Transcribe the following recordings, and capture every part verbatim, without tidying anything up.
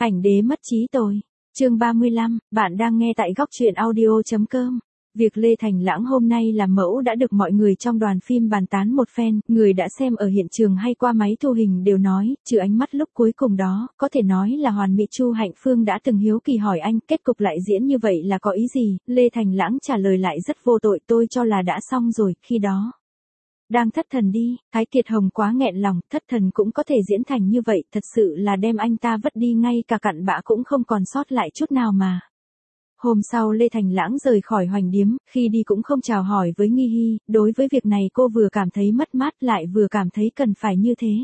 Ảnh đế mất trí tôi. Chương ba mươi lăm, bạn đang nghe tại góc truyện audio chấm com. Việc Lê Thành Lãng hôm nay làm mẫu đã được mọi người trong đoàn phim bàn tán một phen, người đã xem ở hiện trường hay qua máy thu hình đều nói, trừ ánh mắt lúc cuối cùng đó, có thể nói là hoàn mỹ. Chu Hạnh Phương đã từng hiếu kỳ hỏi anh, kết cục lại diễn như vậy là có ý gì? Lê Thành Lãng trả lời lại rất vô tội, tôi cho là đã xong rồi, khi đó đang thất thần đi. Thái Kiệt Hồng quá nghẹn lòng, thất thần cũng có thể diễn thành như vậy, thật sự là đem anh ta vứt đi, ngay cả cặn bã cũng không còn sót lại chút nào mà. Hôm sau Lê Thành Lãng rời khỏi Hoành Điếm, khi đi cũng không chào hỏi với Nghi Hy, đối với việc này cô vừa cảm thấy mất mát lại vừa cảm thấy cần phải như thế.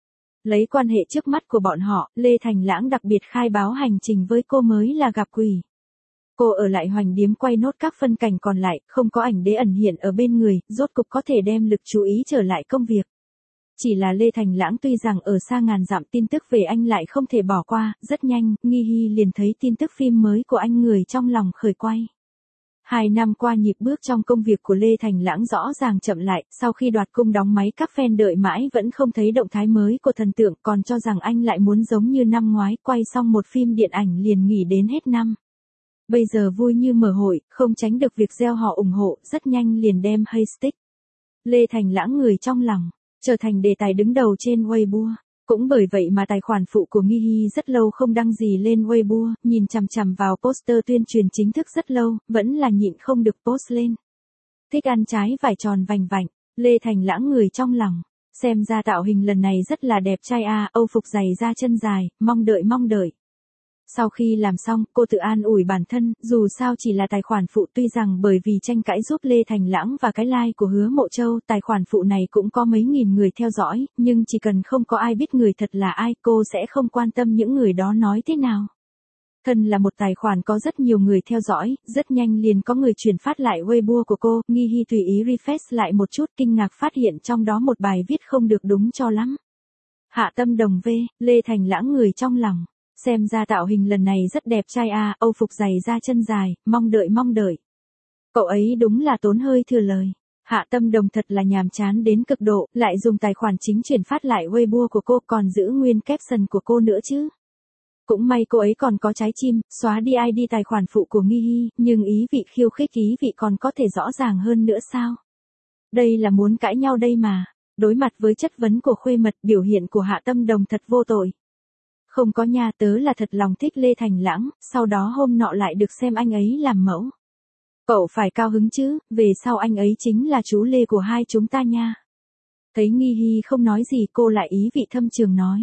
Lấy quan hệ trước mắt của bọn họ, Lê Thành Lãng đặc biệt khai báo hành trình với cô mới là gặp quỷ. Cô ở lại Hoành Điếm quay nốt các phân cảnh còn lại, không có ảnh đế ẩn hiện ở bên người, rốt cục có thể đem lực chú ý trở lại công việc. Chỉ là Lê Thành Lãng tuy rằng ở xa ngàn dặm, tin tức về anh lại không thể bỏ qua, rất nhanh, Nghi Hy liền thấy tin tức phim mới của anh, người trong lòng khởi quay. Hai năm qua nhịp bước trong công việc của Lê Thành Lãng rõ ràng chậm lại, sau khi đoạt cung đóng máy các fan đợi mãi vẫn không thấy động thái mới của thần tượng, còn cho rằng anh lại muốn giống như năm ngoái, quay xong một phim điện ảnh liền nghỉ đến hết năm. Bây giờ vui như mở hội, không tránh được việc gieo họ ủng hộ, rất nhanh liền đem hashtag Lê Thành Lãng người trong lòng trở thành đề tài đứng đầu trên Weibo. Cũng bởi vậy mà tài khoản phụ của Nghi Hy rất lâu không đăng gì lên Weibo, nhìn chằm chằm vào poster tuyên truyền chính thức rất lâu, vẫn là nhịn không được post lên. Thích ăn trái vải tròn vành vạnh, Lê Thành Lãng người trong lòng. Xem ra tạo hình lần này rất là đẹp trai a, Âu phục dày da chân dài, mong đợi mong đợi. Sau khi làm xong, cô tự an ủi bản thân, dù sao chỉ là tài khoản phụ, tuy rằng bởi vì tranh cãi giúp Lê Thành Lãng và cái like của Hứa Mộ Châu, tài khoản phụ này cũng có mấy nghìn người theo dõi, nhưng chỉ cần không có ai biết người thật là ai, cô sẽ không quan tâm những người đó nói thế nào. Thân là một tài khoản có rất nhiều người theo dõi, rất nhanh liền có người chuyển phát lại Weibo của cô, Nghi Hy tùy ý refresh lại một chút, kinh ngạc phát hiện trong đó một bài viết không được đúng cho lắm. Hạ Tâm Đồng V, Lê Thành Lãng người trong lòng. Xem ra tạo hình lần này rất đẹp trai a, Âu phục dày da chân dài, mong đợi mong đợi. Cậu ấy đúng là tốn hơi thừa lời. Hạ Tâm Đồng thật là nhàm chán đến cực độ, lại dùng tài khoản chính chuyển phát lại Weibo của cô, còn giữ nguyên caption của cô nữa chứ. Cũng may cô ấy còn có trái tim, xóa đi i đê tài khoản phụ của Nghi Hy, nhưng ý vị khiêu khích ý vị còn có thể rõ ràng hơn nữa sao? Đây là muốn cãi nhau đây mà. Đối mặt với chất vấn của khuê mật, biểu hiện của Hạ Tâm Đồng thật vô tội. Không có nha, tớ là thật lòng thích Lê Thành Lãng, sau đó hôm nọ lại được xem anh ấy làm mẫu. Cậu phải cao hứng chứ, về sau anh ấy chính là chú Lê của hai chúng ta nha. Thấy Nghi Hy không nói gì, cô lại ý vị thâm trường nói.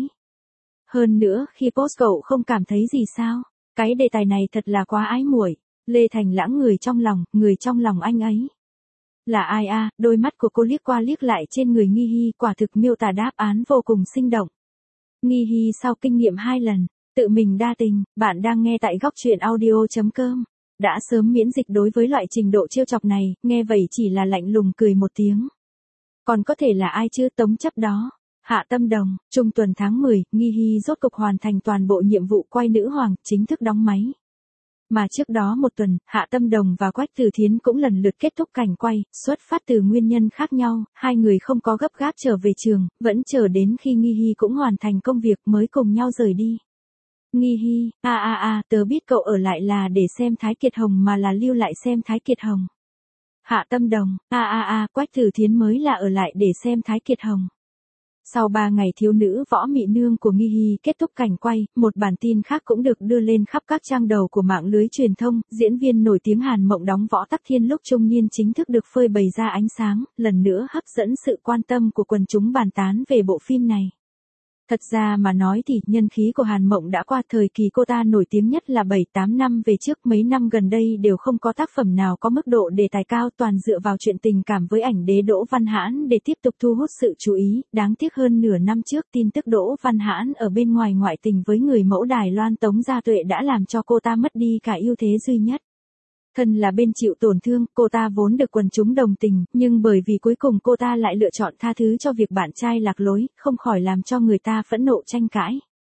Hơn nữa, khi post cậu không cảm thấy gì sao? Cái đề tài này thật là quá ái muội. Lê Thành Lãng người trong lòng, người trong lòng anh ấy. Là ai a? Đôi mắt của cô liếc qua liếc lại trên người Nghi Hy, quả thực miêu tả đáp án vô cùng sinh động. Nghi Hy sau kinh nghiệm hai lần, tự mình đa tình, bạn đang nghe tại góc truyện audio chấm com. Đã sớm miễn dịch đối với loại trình độ trêu chọc này, nghe vậy chỉ là lạnh lùng cười một tiếng. Còn có thể là ai chứ, Tống chấp đó. Hạ Tâm Đồng, trung tuần tháng mười, Nghi Hy rốt cục hoàn thành toàn bộ nhiệm vụ quay nữ hoàng, chính thức đóng máy. Mà trước đó một tuần, Hạ Tâm Đồng và Quách Từ Thiến cũng lần lượt kết thúc cảnh quay, xuất phát từ nguyên nhân khác nhau, hai người không có gấp gáp trở về trường, vẫn chờ đến khi Nghi Hy cũng hoàn thành công việc mới cùng nhau rời đi. Nghi Hy, a a a, tớ biết cậu ở lại là để xem Thái Kiệt Hồng mà là lưu lại xem Thái Kiệt Hồng. Hạ Tâm Đồng, a a a, Quách Từ Thiến mới là ở lại để xem Thái Kiệt Hồng. Sau ba ngày thiếu nữ võ mị nương của Nghi Hy kết thúc cảnh quay, một bản tin khác cũng được đưa lên khắp các trang đầu của mạng lưới truyền thông, diễn viên nổi tiếng Hàn Mộng đóng Võ Tắc Thiên lúc trung niên chính thức được phơi bày ra ánh sáng, lần nữa hấp dẫn sự quan tâm của quần chúng bàn tán về bộ phim này. Thật ra mà nói thì nhân khí của Hàn Mộng đã qua thời kỳ cô ta nổi tiếng nhất là bảy tám năm về trước, mấy năm gần đây đều không có tác phẩm nào có mức độ đề tài cao, toàn dựa vào chuyện tình cảm với ảnh đế Đỗ Văn Hãn để tiếp tục thu hút sự chú ý, đáng tiếc hơn nửa năm trước tin tức Đỗ Văn Hãn ở bên ngoài ngoại tình với người mẫu Đài Loan Tống Gia Tuệ đã làm cho cô ta mất đi cả ưu thế duy nhất. Thân là bên chịu tổn thương, cô ta vốn được quần chúng đồng tình, nhưng bởi vì cuối cùng cô ta lại lựa chọn tha thứ cho việc bạn trai lạc lối, không khỏi làm cho người ta phẫn nộ tranh cãi.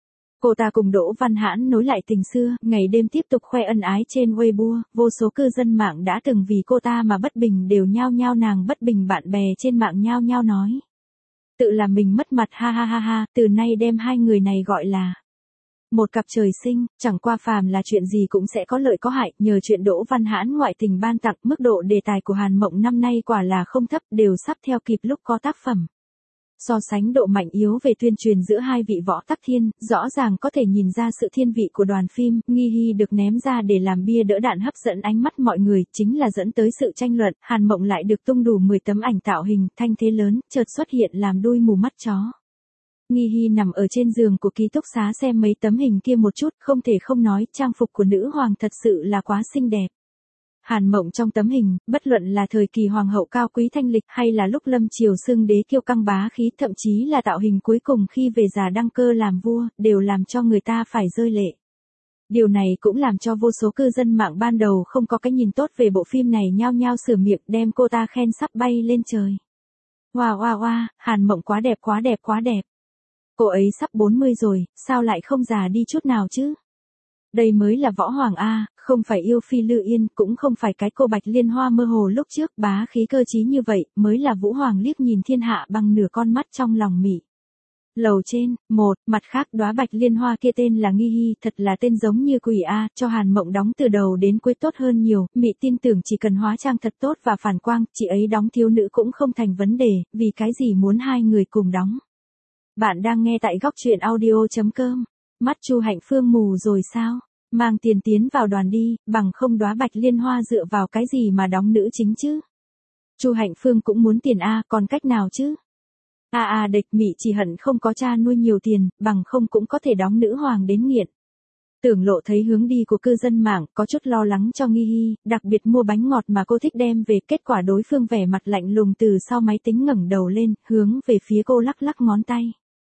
Cô ta cùng Đỗ Văn Hãn nối lại tình xưa, ngày đêm tiếp tục khoe ân ái trên Weibo, vô số cư dân mạng đã từng vì cô ta mà bất bình đều nhao nhao nàng bất bình, bạn bè trên mạng nhao nhao nói. Tự làm mình mất mặt ha ha ha ha, từ nay đem hai người này gọi là Một cặp trời sinh, chẳng qua phàm là chuyện gì cũng sẽ có lợi có hại, nhờ chuyện Đỗ Văn Hãn ngoại tình ban tặng, mức độ đề tài của Hàn Mộng năm nay quả là không thấp, đều sắp theo kịp lúc có tác phẩm. So sánh độ mạnh yếu về tuyên truyền giữa hai vị võ tắc thiên, rõ ràng có thể nhìn ra sự thiên vị của đoàn phim, Nghi Hy được ném ra để làm bia đỡ đạn hấp dẫn ánh mắt mọi người, chính là dẫn tới sự tranh luận, Hàn Mộng lại được tung đủ mười tấm ảnh tạo hình, thanh thế lớn, chợt xuất hiện làm đuôi mù mắt chó. Nghi Hy nằm ở trên giường của ký túc xá xem mấy tấm hình kia một chút, không thể không nói, trang phục của nữ hoàng thật sự là quá xinh đẹp. Hàn Mộng trong tấm hình, bất luận là thời kỳ hoàng hậu cao quý thanh lịch hay là lúc lâm triều xưng đế kiêu căng bá khí, thậm chí là tạo hình cuối cùng khi về già đăng cơ làm vua, đều làm cho người ta phải rơi lệ. Điều này cũng làm cho vô số cư dân mạng ban đầu không có cái nhìn tốt về bộ phim này nhao nhao sửa miệng đem cô ta khen sắp bay lên trời. Wow wow wow, Hàn Mộng quá đẹp quá đẹp quá đẹp. Cô ấy sắp bốn mươi rồi, sao lại không già đi chút nào chứ? Đây mới là võ hoàng A, không phải yêu phi Lư Yên, cũng không phải cái cô Bạch Liên Hoa mơ hồ lúc trước, bá khí cơ trí như vậy, mới là vũ hoàng liếc nhìn thiên hạ bằng nửa con mắt trong lòng mị. Lầu trên, một, mặt khác đóa Bạch Liên Hoa kia tên là Nghi Hy, thật là tên giống như quỷ A, cho Hàn Mộng đóng từ đầu đến cuối tốt hơn nhiều, mị tin tưởng chỉ cần hóa trang thật tốt và phản quang, chị ấy đóng thiếu nữ cũng không thành vấn đề, vì cái gì muốn hai người cùng đóng. Bạn đang nghe tại góc truyện audio chấm com. Mắt Chu Hạnh Phương mù rồi sao? Mang tiền tiến vào đoàn đi, bằng không đóa Bạch Liên Hoa dựa vào cái gì mà đóng nữ chính chứ? Chu Hạnh Phương cũng muốn tiền a, còn cách nào chứ? A a địch mị chỉ hận không có cha nuôi nhiều tiền, bằng không cũng có thể đóng nữ hoàng đến nghiện. Tưởng Lộ thấy hướng đi của cư dân mạng, có chút lo lắng cho Nghi Hy, đặc biệt mua bánh ngọt mà cô thích đem về, kết quả đối phương vẻ mặt lạnh lùng từ sau máy tính ngẩng đầu lên, hướng về phía cô lắc lắc ngón tay.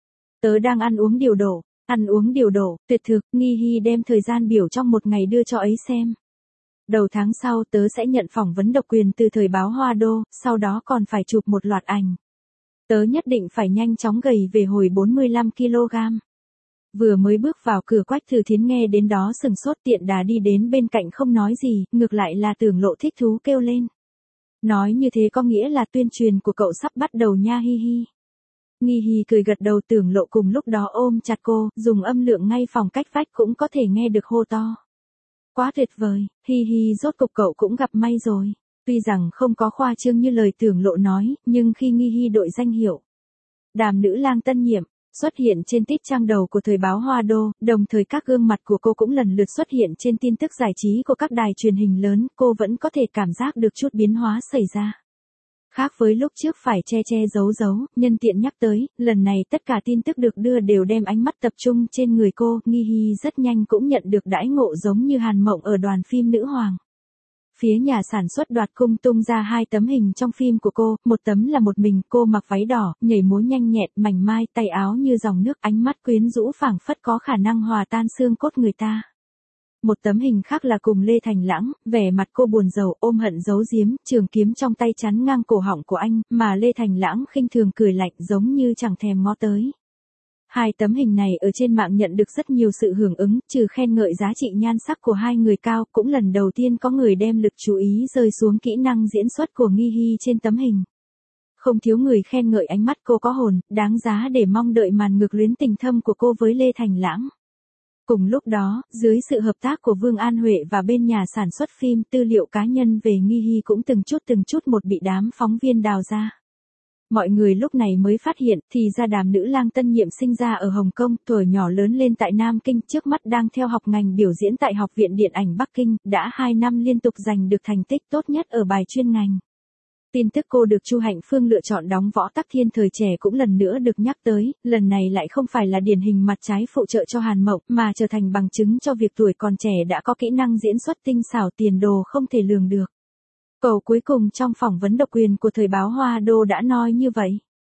Tớ đang ăn uống điều độ, ăn uống điều độ, tuyệt thực, Nghi Hy đem thời gian biểu trong một ngày đưa cho ấy xem. Đầu tháng sau tớ sẽ nhận phỏng vấn độc quyền từ thời báo Hoa Đô, sau đó còn phải chụp một loạt ảnh. Tớ nhất định phải nhanh chóng gầy về hồi bốn mươi lăm ki lô gam. Vừa mới bước vào cửa Quách Thư Thiến nghe đến đó sừng sốt, tiện đà đi đến bên cạnh không nói gì, ngược lại là Tưởng Lộ thích thú kêu lên. Nói như thế có nghĩa là tuyên truyền của cậu sắp bắt đầu nha Hi Hi. Nghi Hy cười gật đầu, Tưởng Lộ cùng lúc đó ôm chặt cô, dùng âm lượng ngay phòng cách vách cũng có thể nghe được hô to. Quá tuyệt vời, Hi Hi rốt cục cậu cũng gặp may rồi. Tuy rằng không có khoa trương như lời Tưởng Lộ nói, nhưng khi Nghi Hy đội danh hiệu Đàm nữ lang tân nhiệm xuất hiện trên tít trang đầu của thời báo Hoa Đô, đồng thời các gương mặt của cô cũng lần lượt xuất hiện trên tin tức giải trí của các đài truyền hình lớn, cô vẫn có thể cảm giác được chút biến hóa xảy ra. Khác với lúc trước phải che che giấu giấu, nhân tiện nhắc tới, lần này tất cả tin tức được đưa đều đem ánh mắt tập trung trên người cô, Nghi Hy rất nhanh cũng nhận được đãi ngộ giống như Hàn Mộng ở đoàn phim Nữ Hoàng. Phía nhà sản xuất Đoạt Cung tung ra hai tấm hình trong phim của cô, một tấm là một mình cô mặc váy đỏ, nhảy múa nhanh nhẹn, mảnh mai, tay áo như dòng nước, ánh mắt quyến rũ phảng phất có khả năng hòa tan xương cốt người ta. Một tấm hình khác là cùng Lê Thành Lãng, vẻ mặt cô buồn rầu, ôm hận giấu giếm, trường kiếm trong tay chắn ngang cổ họng của anh, mà Lê Thành Lãng khinh thường cười lạnh giống như chẳng thèm ngó tới. Hai tấm hình này ở trên mạng nhận được rất nhiều sự hưởng ứng, trừ khen ngợi giá trị nhan sắc của hai người cao, cũng lần đầu tiên có người đem lực chú ý rơi xuống kỹ năng diễn xuất của Nghi Hy trên tấm hình. Không thiếu người khen ngợi ánh mắt cô có hồn, đáng giá để mong đợi màn ngược luyến tình thâm của cô với Lê Thành Lãng. Cùng lúc đó, dưới sự hợp tác của Vương An Huệ và bên nhà sản xuất phim, tư liệu cá nhân về Nghi Hy cũng từng chút từng chút một bị đám phóng viên đào ra. Mọi người lúc này mới phát hiện, thì ra Đàm nữ lang tân nhiệm sinh ra ở Hồng Kông, tuổi nhỏ lớn lên tại Nam Kinh, trước mắt đang theo học ngành biểu diễn tại Học viện Điện ảnh Bắc Kinh, đã hai năm liên tục giành được thành tích tốt nhất ở bài chuyên ngành. Tin tức cô được Chu Hạnh Phương lựa chọn đóng Võ Tắc Thiên thời trẻ cũng lần nữa được nhắc tới, lần này lại không phải là điển hình mặt trái phụ trợ cho Hàn Mộng, mà trở thành bằng chứng cho việc tuổi còn trẻ đã có kỹ năng diễn xuất tinh xảo, tiền đồ không thể lường được. Cầu cuối cùng trong phỏng vấn độc quyền của thời báo Hoa Đô đã nói như vậy.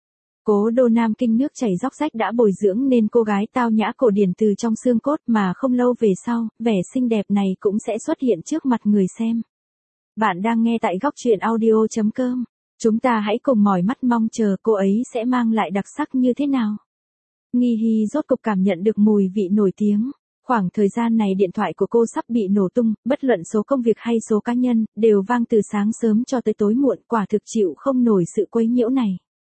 Cố đô Nam Kinh nước chảy róc rách đã bồi dưỡng nên cô gái tao nhã cổ điển từ trong xương cốt, mà không lâu về sau, vẻ xinh đẹp này cũng sẽ xuất hiện trước mặt người xem. Bạn đang nghe tại góc truyện audio chấm com. Chúng ta hãy cùng mỏi mắt mong chờ cô ấy sẽ mang lại đặc sắc như thế nào. Nghi Hy rốt cục cảm nhận được mùi vị nổi tiếng. Khoảng thời gian này điện thoại của cô sắp bị nổ tung, bất luận số công việc hay số cá nhân, đều vang từ sáng sớm cho tới tối muộn, quả thực chịu không nổi sự quấy nhiễu này.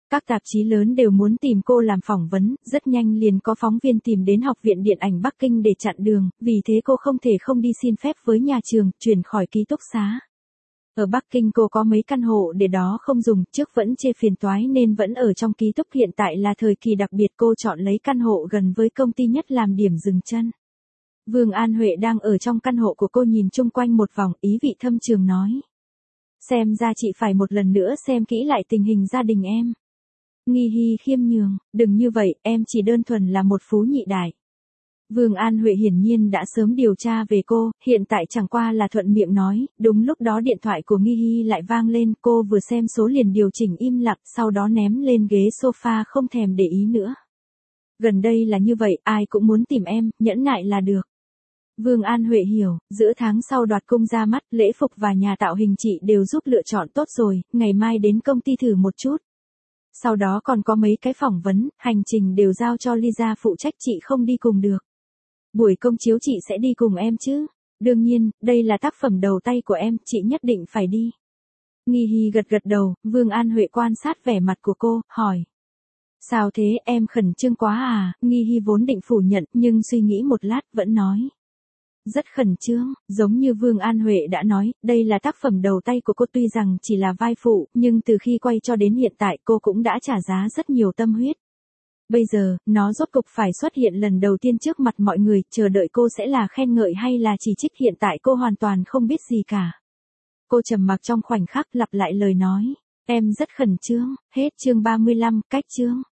Các tạp chí lớn đều muốn tìm cô làm phỏng vấn, rất nhanh liền có phóng viên tìm đến Học viện Điện ảnh Bắc Kinh để chặn đường, vì thế cô không thể không đi xin phép với nhà trường, chuyển khỏi ký túc xá. Ở Bắc Kinh cô có mấy căn hộ để đó không dùng, trước vẫn chê phiền toái nên vẫn ở trong ký túc, hiện tại là thời kỳ đặc biệt cô chọn lấy căn hộ gần với công ty nhất làm điểm dừng chân. Vương An Huệ đang ở trong căn hộ của cô nhìn chung quanh một vòng, ý vị thâm trường nói. Xem ra chị phải một lần nữa xem kỹ lại tình hình gia đình em. Nghi Hi khiêm nhường, đừng như vậy, em chỉ đơn thuần là một phú nhị đại. Vương An Huệ hiển nhiên đã sớm điều tra về cô, hiện tại chẳng qua là thuận miệng nói, đúng lúc đó điện thoại của Nghi Hi lại vang lên, cô vừa xem số liền điều chỉnh im lặng, sau đó ném lên ghế sofa không thèm để ý nữa. Gần đây là như vậy, ai cũng muốn tìm em, nhẫn nại là được. Vương An Huệ hiểu, giữa tháng sau đoạt cung ra mắt, lễ phục và nhà tạo hình chị đều giúp lựa chọn tốt rồi, ngày mai đến công ty thử một chút. Sau đó còn có mấy cái phỏng vấn, hành trình đều giao cho Lisa phụ trách, chị không đi cùng được. Buổi công chiếu chị sẽ đi cùng em chứ? Đương nhiên, đây là tác phẩm đầu tay của em, chị nhất định phải đi. Nghi Hi gật gật đầu, Vương An Huệ quan sát vẻ mặt của cô, hỏi. Sao thế, em khẩn trương quá à? Nghi Hi vốn định phủ nhận, nhưng suy nghĩ một lát, vẫn nói. Rất khẩn trương, giống như Vương An Huệ đã nói, đây là tác phẩm đầu tay của cô, tuy rằng chỉ là vai phụ, nhưng từ khi quay cho đến hiện tại cô cũng đã trả giá rất nhiều tâm huyết. Bây giờ, nó rốt cục phải xuất hiện lần đầu tiên trước mặt mọi người, chờ đợi cô sẽ là khen ngợi hay là chỉ trích, hiện tại cô hoàn toàn không biết gì cả. Cô trầm mặc trong khoảnh khắc, lặp lại lời nói, em rất khẩn trương, hết chương ba mươi lăm, cách chương.